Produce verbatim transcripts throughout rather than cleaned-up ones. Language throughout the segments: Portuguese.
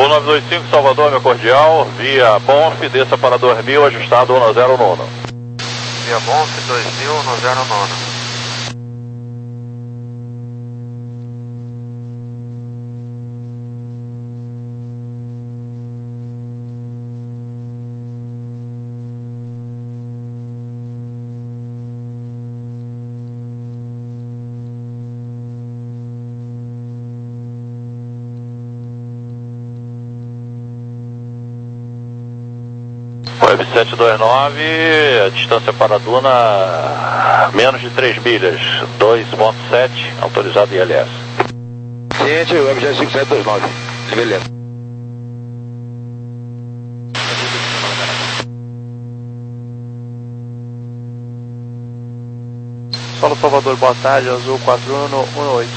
O nove dois cinco Salvador, meu cordial, via Bonf, desça para dois mil, ajustado um zero nove. Via Bonf, dois mil, um zero nove. Web sete dois nove, a distância para a duna menos de três milhas, dois ponto sete, autorizado I L S. Ciente, Web jet cinco sete dois nove, beleza. Solo Salvador, boa tarde, Azul quatro um um oito.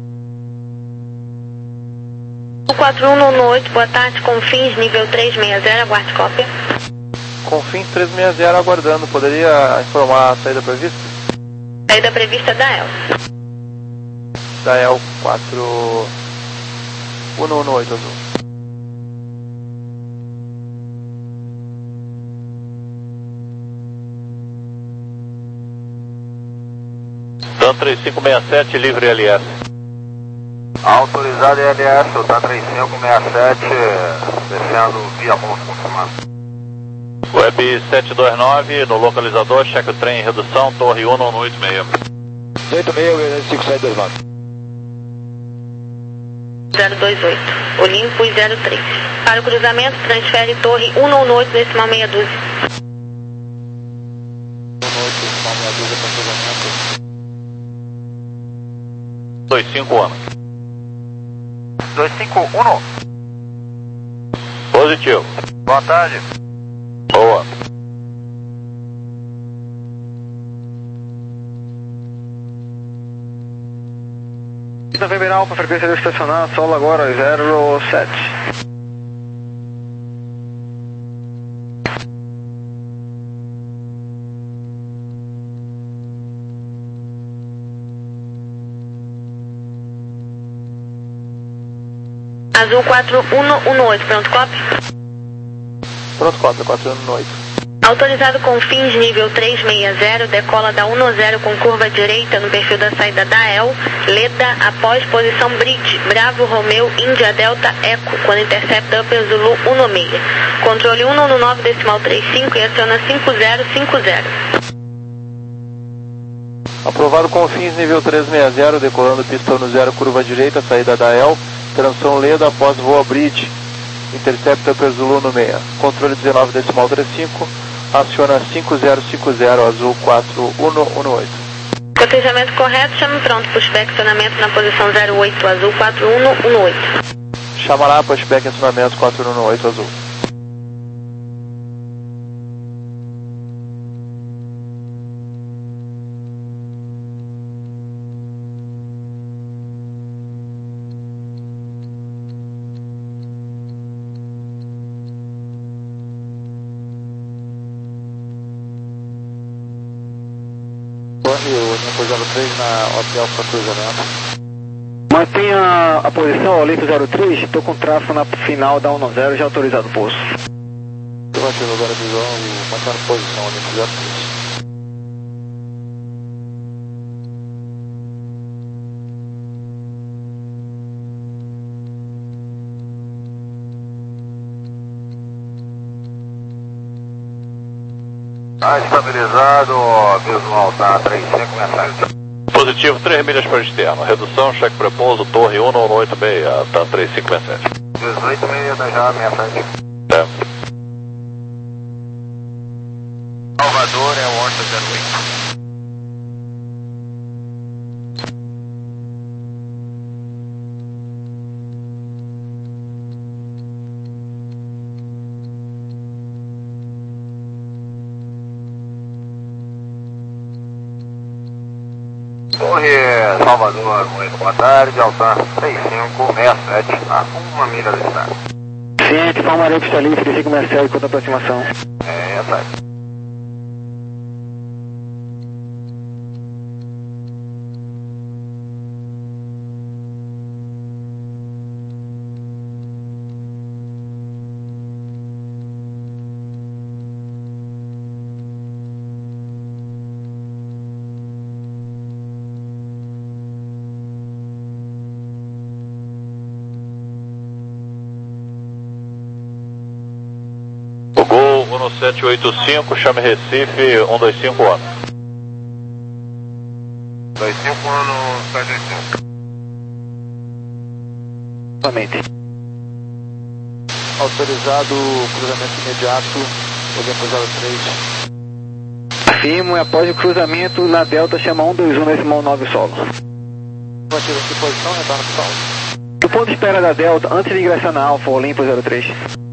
quatro um um oito, boa tarde, Confins, nível trezentos e sessenta, aguarde cópia. Confins trezentos e sessenta aguardando, poderia informar a saída prevista? Saída prevista da E L. Da E L quatro um um oito, Azul. TAM três cinco seis sete, livre L S. Autorizado I L S, o TAM três cinco seis sete, descendo via Bonf, confirmado. Web sete dois nove, no localizador, cheque o trem em redução, torre um um oito seis. oito seis, Web jet cinco sete dois nove. zero dois oito, Olympus zero três. Para o cruzamento, transfere torre um um oito, decimal meia dúzia. dois cinco um. dois cinco um. Positivo. Boa tarde. Boa. Pista Feberal para frequência de estacionar, solo agora zero sete. Azul quatro um um oito, pronto, cópia? Pronto, cópia, quatro um um oito. Autorizado Confins, nível trezentos e sessenta, decola da um zero com curva direita no perfil da saída da E L, Leda, após posição Bridge, Bravo, Romeu, Índia, Delta, Eco, quando intercepta Upper Zulu um seis. Controle um um nove, decimal trinta e cinco e aciona cinco zero cinco zero. Aprovado Confins, nível trezentos e sessenta, decolando pistão no zero, curva direita, saída da E L, transição Leda após voa Bridge, intercepta Upper Zulu no meia. Controle dezenove, decimal trinta e cinco, aciona cinco zero cinco zero, Azul quatro um um oito. Cotejamento correto, chame pronto, pushback acionamento na posição zero oito, Azul quatro um um oito. Chamará, pushback acionamento quatro um um oito, Azul. três na hotel para cruzamento. Mantenha a posição, Olympus zero três, estou com traço na final da um zero, já autorizado o pouso. Mantenha agora a visão e mantenha a posição, Olympus zero três. Tá estabilizado, visual tá três cinco seis sete. Positivo, três milhas para o externo. Redução, cheque prepouso, torre um um oito seis, TAM três cinco seis sete. dezoito milhas da já seis sete. É. Salvador é o Horta zero oito. Torre Salvador, muito boa tarde, Altan três cinco seis sete, a uma milha do estado. Ciente, formarei pista livre, três cinco seis sete, contra aproximação. É, essa aí. um sete oito cinco, chame Recife, um dois cinco ano. dois cinco ano, sete oito cinco. Somente. Autorizado cruzamento imediato, Olimpo zero três. Afirmo e após o cruzamento na Delta, chama um dois um decimal nove solo. Ativa aqui posição, retorna pro solo. Do ponto de espera da Delta, antes de ingressar na Alfa, Olimpo zero três.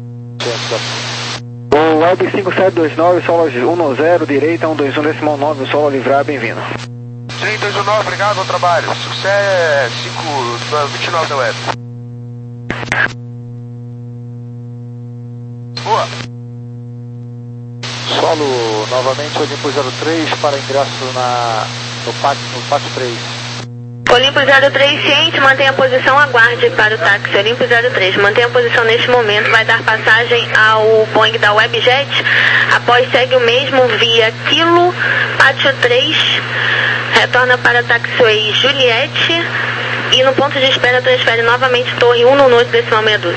O Web cinco sete dois nove, solo um zero, direita um dois um decimal nove, solo livrar, bem-vindo. Sim, dois um nove, obrigado, bom trabalho. Sucesso cinco vinte e nove da Web. Boa. Solo novamente, Olimpo zero três para ingresso na, no pátio no pátio três. Olimpo zero três, ciente, mantenha a posição, aguarde para o táxi. Olimpo zero três, mantenha a posição neste momento, vai dar passagem ao Boeing da Webjet, após segue o mesmo via Kilo, pátio três, retorna para taxiway Juliette e no ponto de espera transfere novamente torre um no oito decimal meia dúzia.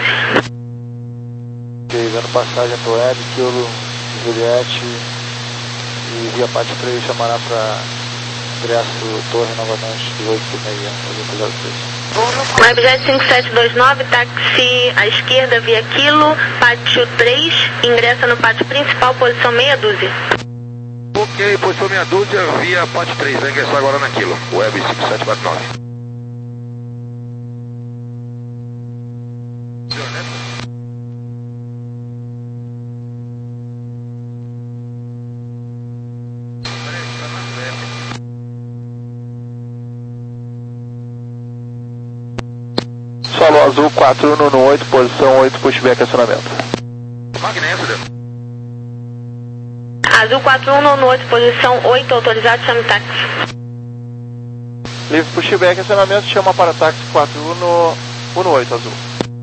Ok, dando passagem para o Web, Kilo, Juliette e via pátio três chamará para ingresso torre novamente de oito e meia, Olimpo zero três. Webjet cinco sete dois nove, táxi à esquerda via Kilo, pátio três, ingressa no pátio principal, posição meia dúzia. Ok, posição meia dúzia, via pátio três, vai ingressar agora naquilo, Web cinco sete quatro nove. Solo azul quatro um no oito, posição oito, pushback acionamento. Magnésia. Azul quatro um no oito, posição oito, autorizado, chame táxi. Livre pushback acionamento, chama para táxi quatro um no, no oito, azul.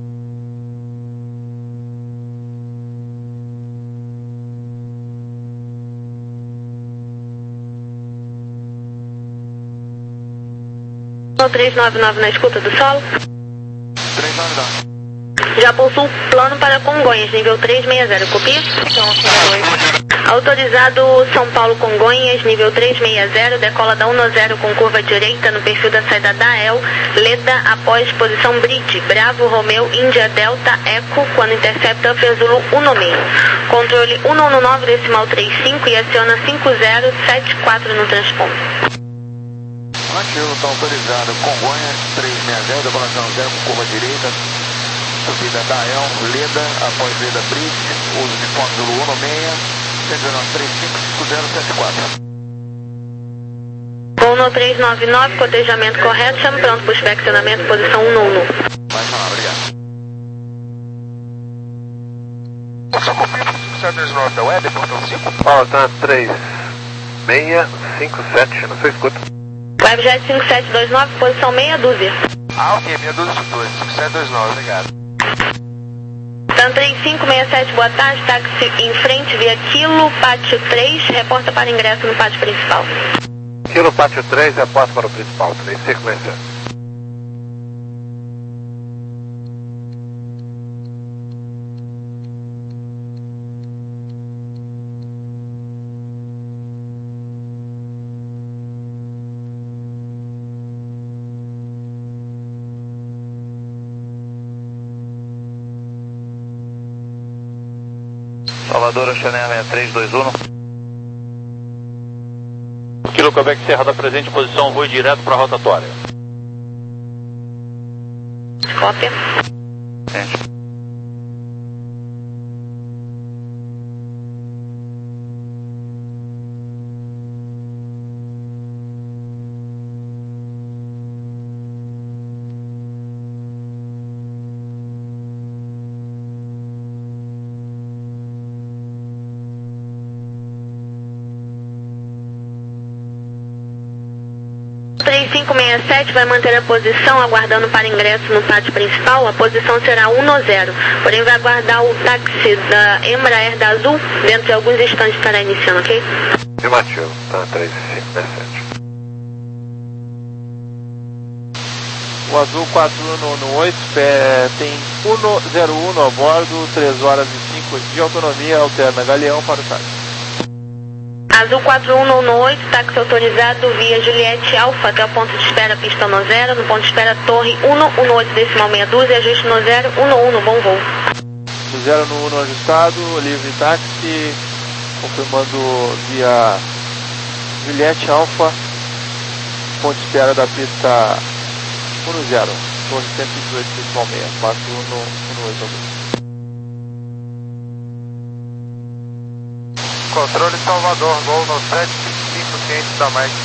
três nove nove na escuta do solo. três nove nove. Já possui plano para Congonhas, nível três seis zero, copia? Autorizado São Paulo Congonhas, nível três seis zero, decola da um zero com curva direita no perfil da saída da A E L, Leda após posição Bridge, Bravo Romeu, Índia Delta Eco, quando intercepta Pezulo um no meio. Controle um um nove decimal trinta e cinco e aciona cinco zero sete quatro no transponder. Ativo, está autorizado, Congonhas três seis zero, decolação zero com curva direita, subida da A E L, Leda, após Leda Bridge, uso de ponto Zulu um no meio, cento e dezenove, trinta e cinco, cinco zero sete quatro. um três nove nove, cotejamento correto, chame pronto, pushback acionamento, posição um no um. Vai chamar, obrigado. Só confirma cinco sete dois nove da Web, portão cinco? Ó, tá três seis cinco sete, não sei escuta. Webjet cinco sete dois nove, posição meia dúzia. Ah, ok, meia dúzia de dois, cinco sete dois nove, obrigado. Dan três cinco seis sete, boa tarde, táxi em frente via Kilo, pátio três, reporta para ingresso no pátio principal. Kilo pátio três, reporta para o principal, três cinco seis sete. Salvador, Chanel seis três dois um. Kilo Quebec Serra da presente posição, voo direto para a rotatória. Cópia. Gente. três cinco seis sete vai manter a posição aguardando para ingresso no pátio principal. A posição será um no zero, porém vai aguardar o táxi da Embraer da Azul. Dentro de alguns instantes estará iniciando, ok? Afirmativo, tá três cinco seis sete. O azul quatro um no oito, é, tem um zero um a bordo, três horas e cinco cinco de autonomia alterna Galeão para o táxi. Azul quatro um nove oito, táxi autorizado via Juliette Alfa até o ponto de espera pista no zero, no ponto de espera Torre um um oito decimal meia dúzia, ajuste no zero, um um, bom voo. No zero no um ajustado, livre táxi, confirmando via Juliette Alfa, ponto de espera da pista um zero, Torre cento e dezoito decimal meia, quatro um um oito. Controle Salvador, gol no sete cinco ciente da Mike.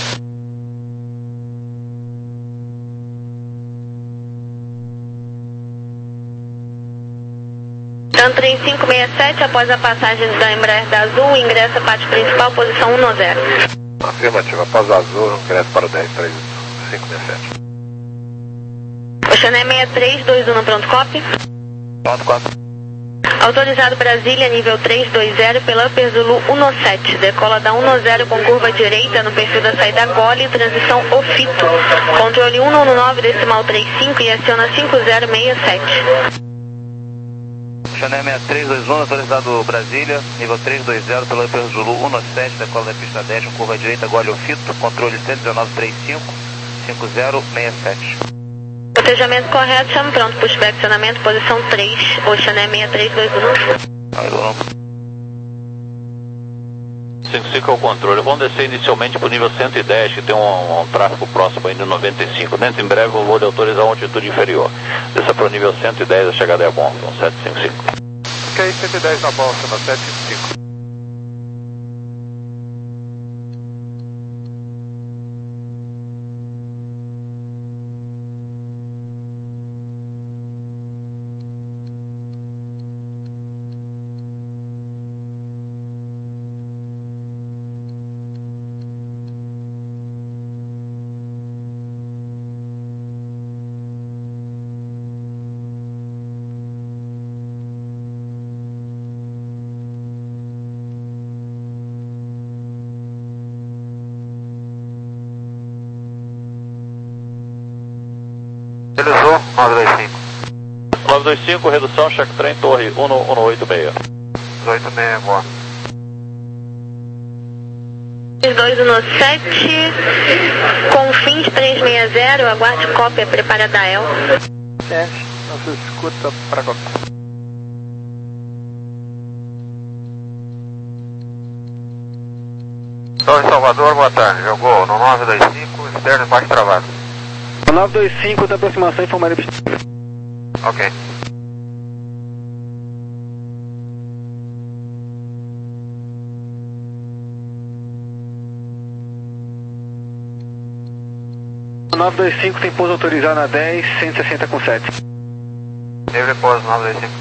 TAM três cinco seis sete, após a passagem da Embraer da Azul, ingressa pátio principal, posição um zero. Afirmativa, após Azul, ingresso para o dez três cinco seis sete. Oceané seis três dois um, pronto, copy. Pronto, quatro. Autorizado Brasília, nível três dois zero, pela Upper Zulu um sete, decola da um zero com curva direita no perfil da saída Gole, transição Ofito, controle um nove decimal trinta e cinco e aciona cinco zero seis sete. Oceané seis três dois um, autorizado Brasília, nível três dois zero, pela Upper Zulu um sete, decola da pista dez com curva direita Gole Ofito, controle cento e dezenove trinta e cinco, cinco zero seis sete. Cotejamento correto, chama pronto, pushback, acionamento, posição três, Oceané seis três dois um. cinco cinco é o controle. Vamos descer inicialmente para o nível cento e dez, que tem um, um tráfego próximo ainda no noventa e cinco. Dentro em breve eu vou autorizar uma altitude inferior. Desça para o nível cento e dez, a chegada é bom, então sete cinco cinco. Ok, cento e dez na bolsa, na sete cinco cinco. Utilizou nove dois cinco. nove dois cinco, redução, check trem, torre um um oito seis. oito seis, boa. dois um sete, Confins três seis zero, aguarde cópia, prepara da El. Gente, nossa escuta para cópia. Torre Salvador, boa tarde. Jogou no nove dois cinco, externo embaixo travado. nove dois cinco da aproximação informada. Ok. nove dois cinco tem pouso autorizado na dez, cento e sessenta com sete. Livre pouso, nove dois cinco.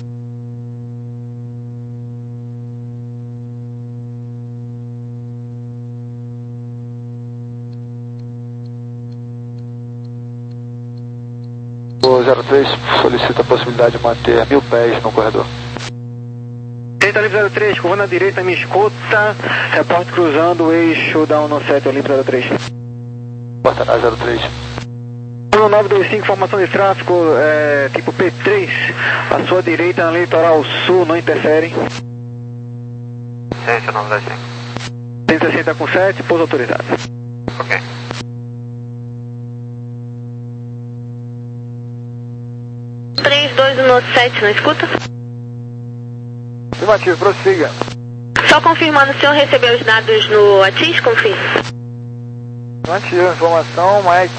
O zero três solicita a possibilidade de manter mil pés no corredor. Tenta livre zero três, curva na direita, me escuta. Reporte cruzando o eixo da um sete, livre zero três. Porta na zero três. nove dois cinco, formação de tráfego é, tipo P três, à sua direita na litoral sul, não interfere. Ciência, nove dois cinco. cento e sessenta com sete, pouso autorizado. Ok. três dois um sete, não escuta? Afirmativo, prossiga. Só confirmando, o senhor recebeu os dados no ATIS, confirma? Afirmativo, informação, Mike.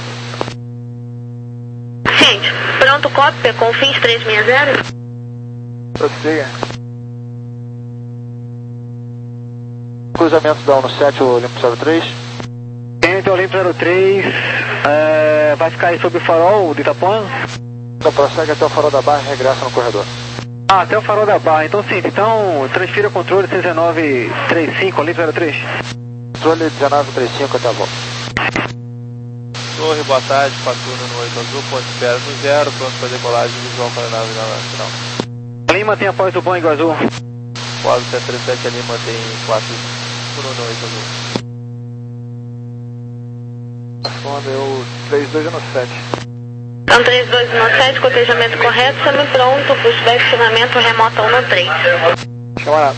Gente, pronto, cópia, Confins três seis zero? Prossiga. Cruzamento da um sete, o Olimpo zero três. Entre o Olimpo zero três, é, vai ficar aí sob o farol de Itapuã? Então prossegue até o farol da Barra e regressa no corredor. Ah, até o farol da Barra, então sim, então transfira o controle cento e dezenove trinta e cinco, Olimpo zero três. Controle dezenove trinta e cinco até a volta. Torre, boa tarde, patrulha no oito azul, ponto de espera no zero, pronto para decolagem visual para a nave nacional. Lima tem após o banho azul. Quadro sete três sete, a Lima tem quatro no oito azul. Responda eu três dois um sete. Então três dois um sete, cotejamento correto, chame pronto, pushback, acionamento remota um no três. Camarada.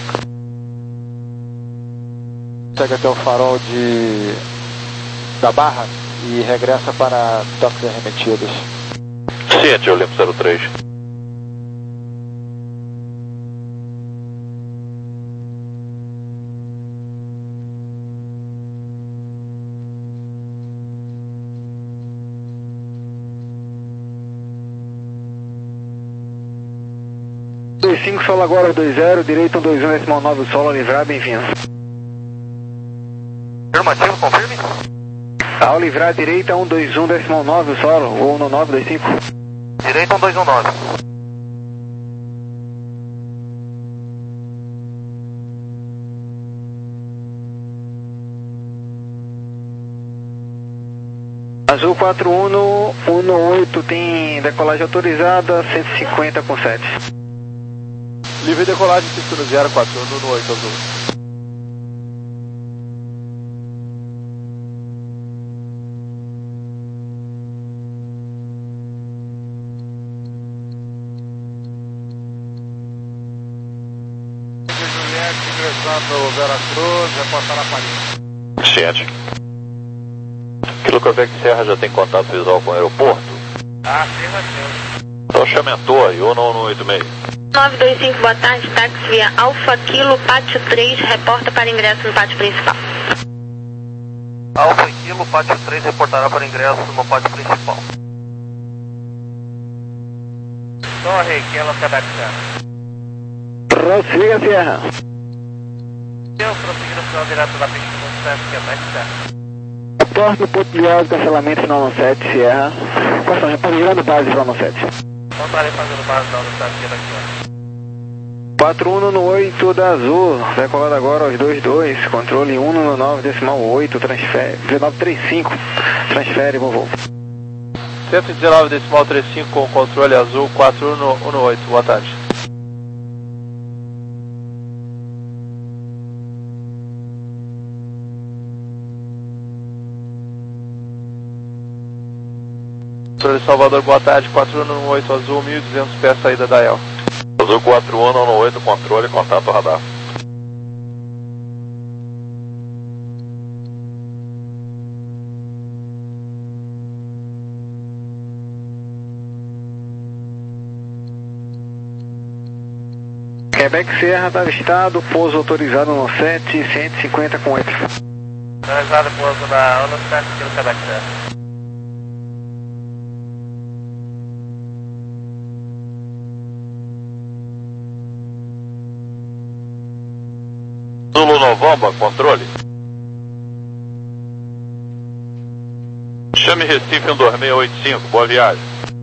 Segue até o farol de da Barra e regressa para toques arremetidos. Ciente, eu limpo zero três. dois cinco, solo agora, dois zero, direito um dois um, decimal nove, solo, livrar, bem-vindo. Afirmativo, confirme. Ao livrar, direita um dois um, decimal nove, solo, ou no nove dois cinco. Direito um dois um nove. Azul quatro um um oito, tem decolagem autorizada, cento e cinquenta com sete. Livre decolagem, pista no zero quatro um no oito azul. Juliette ingressando Veracruz, reportar a Paris. Ciente. Kilo Quebec Serra já tem contato visual com o aeroporto? Ah, afirmativo. Então chame a torre, ou no oito seis. nove dois cinco, boa tarde, táxi via Alfa Kilo, pátio três, reporta para ingresso no pátio principal. Alfa Kilo, pátio três, reportará para ingresso no pátio principal. Torre, Kilo Quebec Serra. Prossiga, Sierra. Eu prosseguindo o sinal direto da pista do sete, Quebec Serra. Torre, ponto de ordem, cancelamento, final no sete, Sierra. Passando, repaginando base, final no sete. Contarei fazendo base da unidade aqui. quatro um no oito da Azul, decolado agora aos dois dois, controle um no nove, decimal oito, transfere, dezenove trinta e cinco, transfere, vovô. cento e dezenove, decimal trinta e cinco com controle azul, quatro um no oito, boa tarde. Controle Salvador, boa tarde, quatro um no oito azul, mil e duzentos pés, saída da E L. Azul quatro um no oito, controle, contato radar. Quebec Serra está avistado, pouso autorizado no sete, cento e cinquenta com oito. Realizado pouso da ONU sete, Kilo Quebec Serra. Zulu November, controle. Chame Recife um dois seis oito cinco, boa viagem.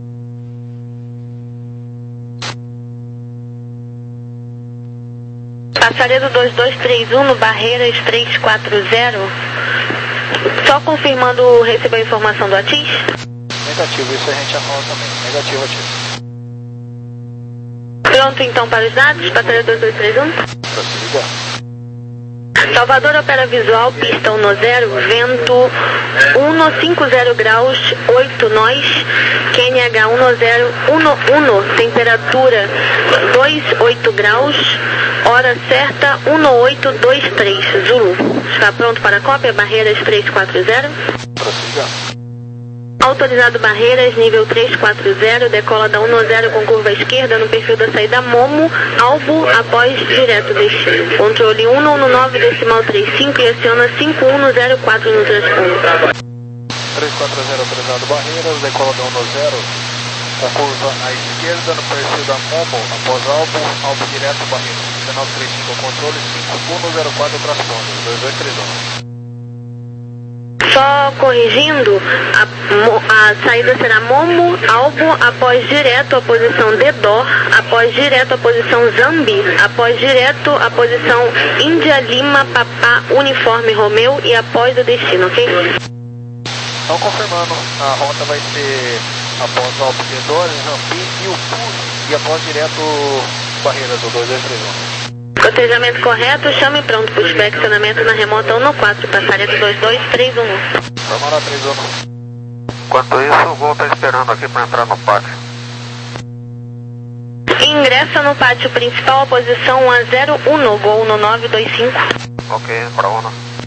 Passaredo dois dois três um no Barreiras três quatro zero. Só confirmando, recebeu a informação do ATIS? Negativo, isso a gente arruma também. Negativo, ATIS. Pronto então para os dados, passaredo dois dois três um. Prossiga. Salvador opera visual, pista um no zero, vento um no cinco zero graus, oito nós, Q N H um no zero, um no um, temperatura dois oito graus, hora certa um no oito dois três, Zulu. Está pronto para a cópia, Barreiras três quatro zero? Prossiga. Autorizado Barreiras, nível três quatro zero, decola da um no zero com curva esquerda no perfil da saída Momo, Albo, após direto destino. Controle um no nove, decimal trinta e cinco e aciona cinco um no zero quatro no transponder. três quatro zero autorizado Barreiras, decola da um no zero, com curva à esquerda no perfil da Momo, após Albo, Albo direto Barreiras. dezenove trinta e cinco controle, cinco um no zero quatro transponder, dois dois três um. Só corrigindo, a, a saída será Momo, Albo, após direto a posição Dedor, após direto a posição Zambi, após direto a posição Índia Lima Papá Uniforme Romeu e após o destino, ok? Então confirmando, a rota vai ser após Albo, Dedor, Zambi e o Pus, e após direto Barreiras do dois dois três um. Cotejamento correto, chame pronto, pushback, acionamento na remota um no quatro, passaredo dois dois três um. Formara três um. Enquanto isso, o Gol está esperando aqui para entrar no pátio. Ingressa no pátio principal, a posição a zero um, Gol no nove dois cinco. Ok, para Uno.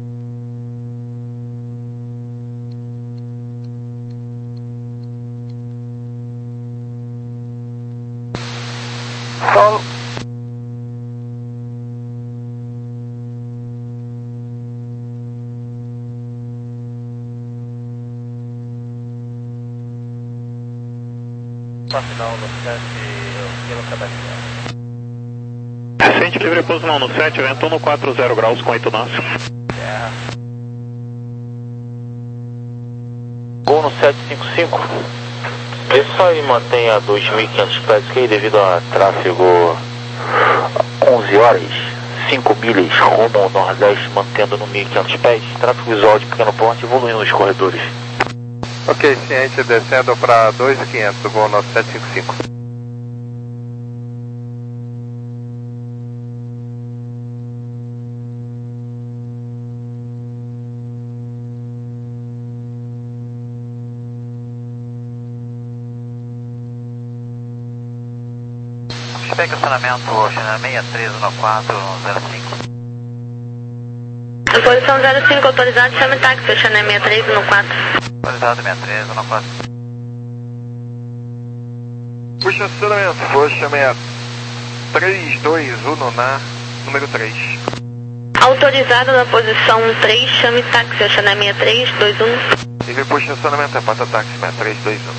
Solo. Final no sete, quilo cadastral. Recente livre pouso não no sete, vento no quatro zero graus com oito nós. É. Gol no sete cinco cinco. Isso aí mantém a dois mil e quinhentos pés aí devido a tráfego onze horas, cinco milhas rumo ao nordeste, mantendo no mil e quinhentos pés. Tráfego visual de pequeno porte evoluindo nos corredores. Ok, ciente, descendo para dois mil e quinhentos, voo no sete cinco cinco. Espera estacionamento, China seis três um quatro zero cinco. Posição zero cinco, autorizado, chame táxi, China seis três um quatro. Autorizado seis três um quatro. Puxa estacionamento, puxa seis três dois um na número três. Autorizado na posição três, chame táxi, China seis três dois um. Livre puxa estacionamento, é pata táxi seis três dois um.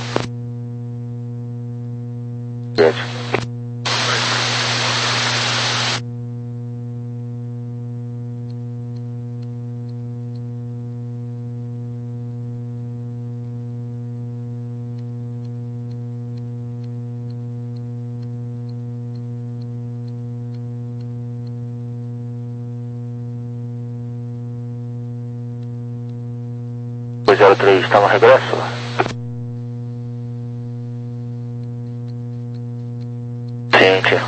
zero três, está no regresso? Ciente.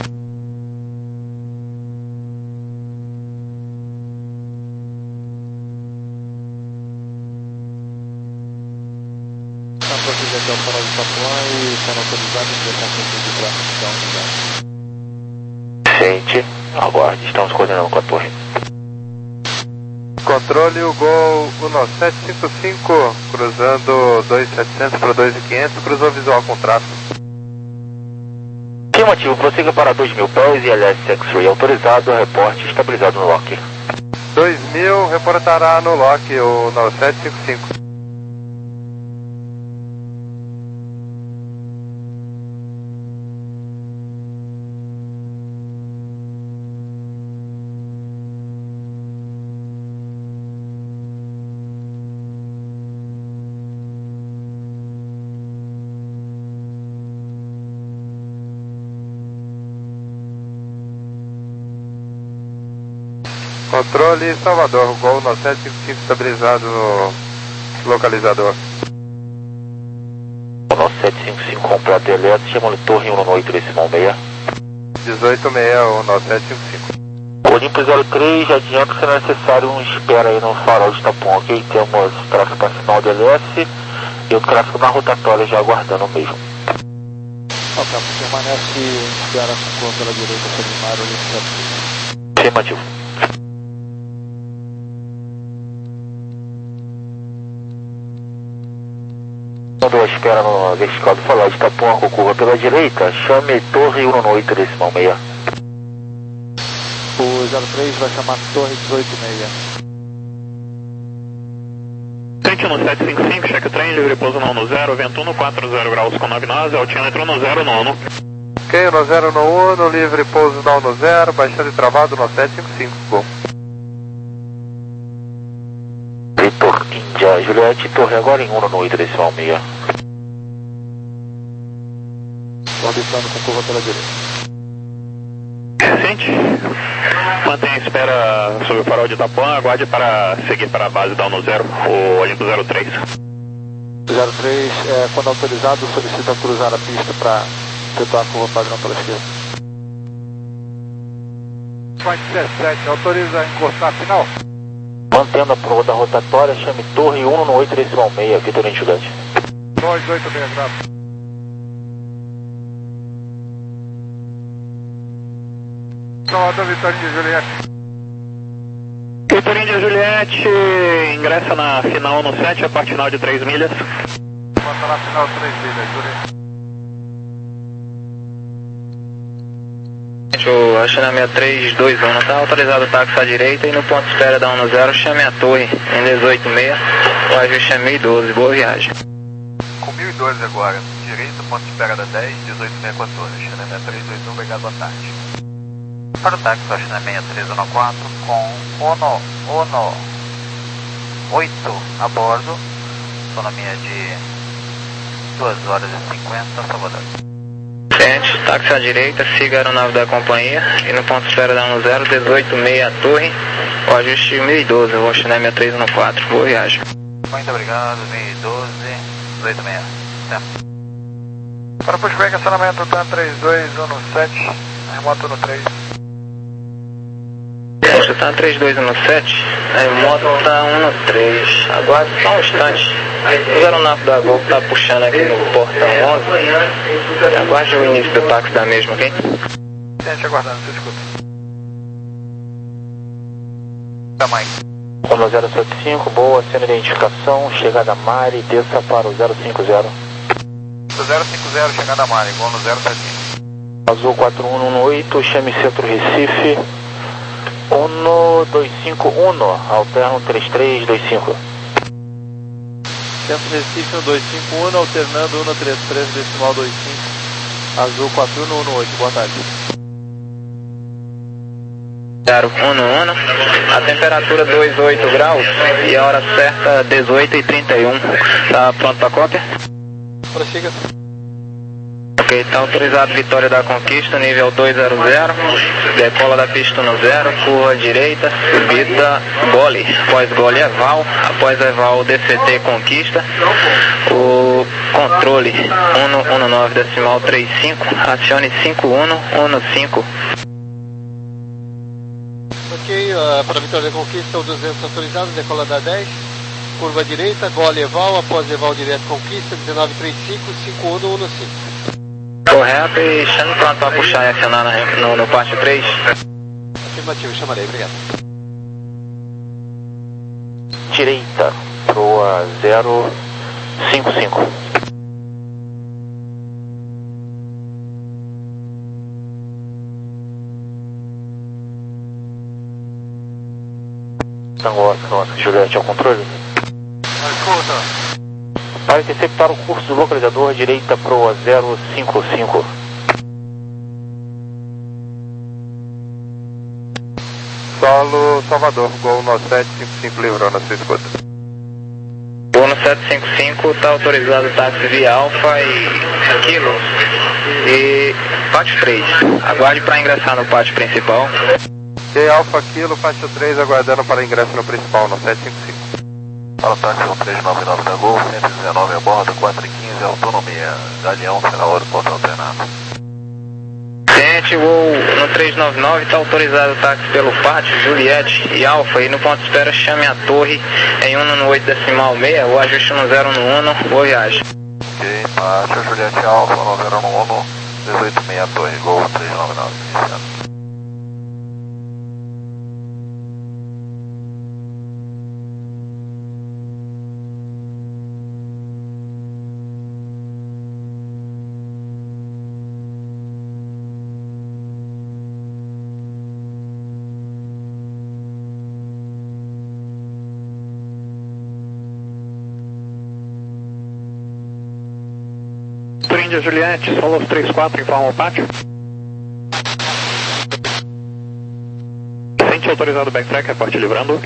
Campo aqui até o farol de Itapuã e sendo autorizado em direção de tráfego da unidade. Ciente. Aguarde, estamos coordenando com a torre. Controle o Gol um sete cinco cinco, cruzando dois mil e setecentos para dois mil e quinhentos, cruzou visual com tráfego. Afirmativo, prossiga para dois mil pés e L S X-Ray autorizado, reporte estabilizado no lock. dois mil, reportará no lock o nove sete cinco cinco. Controle Salvador, Gol nove sete cinco cinco estabilizado no localizador. nove sete cinco cinco completo elétrico, chama-lhe torre um oito decimal seis. dezoito seis um nove sete cinco cinco. Olimpo zero três, já adianto que será necessário um espera aí no farol de Itapuã, ok? Temos tráfego para final de L S e o tráfego na rotatória já aguardando mesmo. O campo permanece em espera com curva pela direita sobre o mar Olimpo zero três. Afirmativo. Quando a espera no vertical do farol de Itapuã com curva pela direita, chame torre um oito decimal seis. O zero três vai chamar torre dezoito seis. Sente no sete cinco cinco, cheque o trem, livre pouso não no zero, vento no quatro zero graus com nove nós, altímetro no zero nono. Ok, no zero no um, livre pouso não no zero, baixando e travado no sete cinco cinco. Gol. Vitor Índia Juliette, torre agora em um oito decimal seis. Orbitando com curva pela direita. Recente. Mantenha a espera sobre o farol de Itapuã, aguarde para seguir para a base da um zero, o Olimpo zero três. zero três, é, quando autorizado, solicita cruzar a pista para efetuar a curva padrão pela esquerda. dezessete, autoriza encostar final. Mantendo a prova da rotatória, chame torre um oito decimal seis, Vitor Índia Juliette. dois oito seis graus. Salvador, Vitória de Juliette. Vitória de Juliette, ingressa na final no sete, a parte final de três milhas. Bota na final três milhas, Juliette. O acionamento três dois um está autorizado o táxi à direita e no ponto de espera da um zero chame a torre em dezoito seis, o ajuste é mil e doze, boa viagem. Com mil e doze agora, direita, ponto de espera da dez, dezoito seis quatorze, acionamento três dois um, obrigado, boa tarde. Para o táxi, acionamento três um quatro com Ono, Ono oito a bordo, autonomia de duas horas e cinquenta, Salvador. Táxi à direita, siga a aeronave da companhia e no ponto de espera da um zero, dezoito seis a torre, o ajuste mil e doze, o acionamento três um quatro, boa viagem. Muito obrigado, mil e doze, dezoito seis. Tempo. Para pushback, acionamento tá três dois um sete, remoto no três. Você tá três dois um sete, a remoto tá um no três, aguarde só um instante. O aeronave da Gol tá puxando aqui no portão onze, aguarde o início do táxi da mesma, ok? Gente, aguardando, você escuta. Tamanho. Ono zero sete cinco, boa, sendo identificação, chegada Mari, desça para o zero cinco zero. zero cinco zero, chegada Mari, igual no zero sete cinco. Azul quatro um um oito, chame Centro Recife. Ono dois cinco um, alterno três três dois cinco. Centro Recife um dois cinco um, alternando um três três decimal dois cinco. Azul quatro um um oito, boa tarde. zero um um, a temperatura dois vírgula oito graus e a hora certa dezoito e trinta e um. Tá pronto para cópia? Prossiga. Ok, está autorizado Vitória da Conquista, nível dois zero zero, decola da pista no zero, curva direita, subida gole, após gole eval, após eval D C T Conquista, o controle um um nove decimal trinta e cinco, acione cinco um um cinco. Ok, uh, para Vitória da Conquista, o duzentos autorizado, decola da dez, curva direita, gole eval, após eval direto Conquista, dezenove trinta e cinco, cinco um um cinco. Correto, e chame pronto para puxar e acionar no, no, no parte três. Afirmativo, chamarei, obrigado. Direita, proa zero cinco cinco. Tango Oscar, Juliette ao controle. Escuta. Para interceptar o curso do localizador, direita proa zero cinco cinco. Solo Salvador, Gol no sete cinco cinco, livrou na sua escuta. Gol no sete cinco cinco, está autorizado o táxi via Alfa e Kilo e pátio três. Aguarde para ingressar no pátio principal. E Alfa Kilo, pátio três, aguardando para ingresso no principal, no sete cinco cinco. Para o táxi três nove nove da Gol, cento e dezenove a bordo, quatro e quinze, autonomia. Galeão, final hora, ponto alternado. Cliente, Gol no três nove nove, está autorizado o táxi pelo pátio, Juliette e Alfa, e no ponto de espera chame a torre em um no oito decimal seis, o ajuste no zero no um, boa viagem. Ok, pátio, Juliette Alfa, no zero no um, dezoito seis, a torre, Gol três nove nove, iniciando. Índia Juliette, Solos três quatro, informa o pátio. Sente autorizado o backtrack, reporte livrando.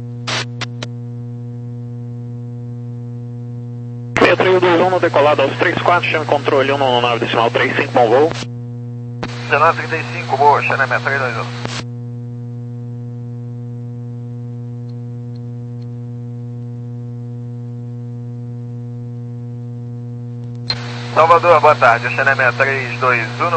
seis três dois um no decolado aos três quatro, chame controle um no nove decimal trinta e cinco, bom voo. dezenove trinta e cinco, boa, chame três dois um. Salvador, boa tarde, Xenemé três dois um.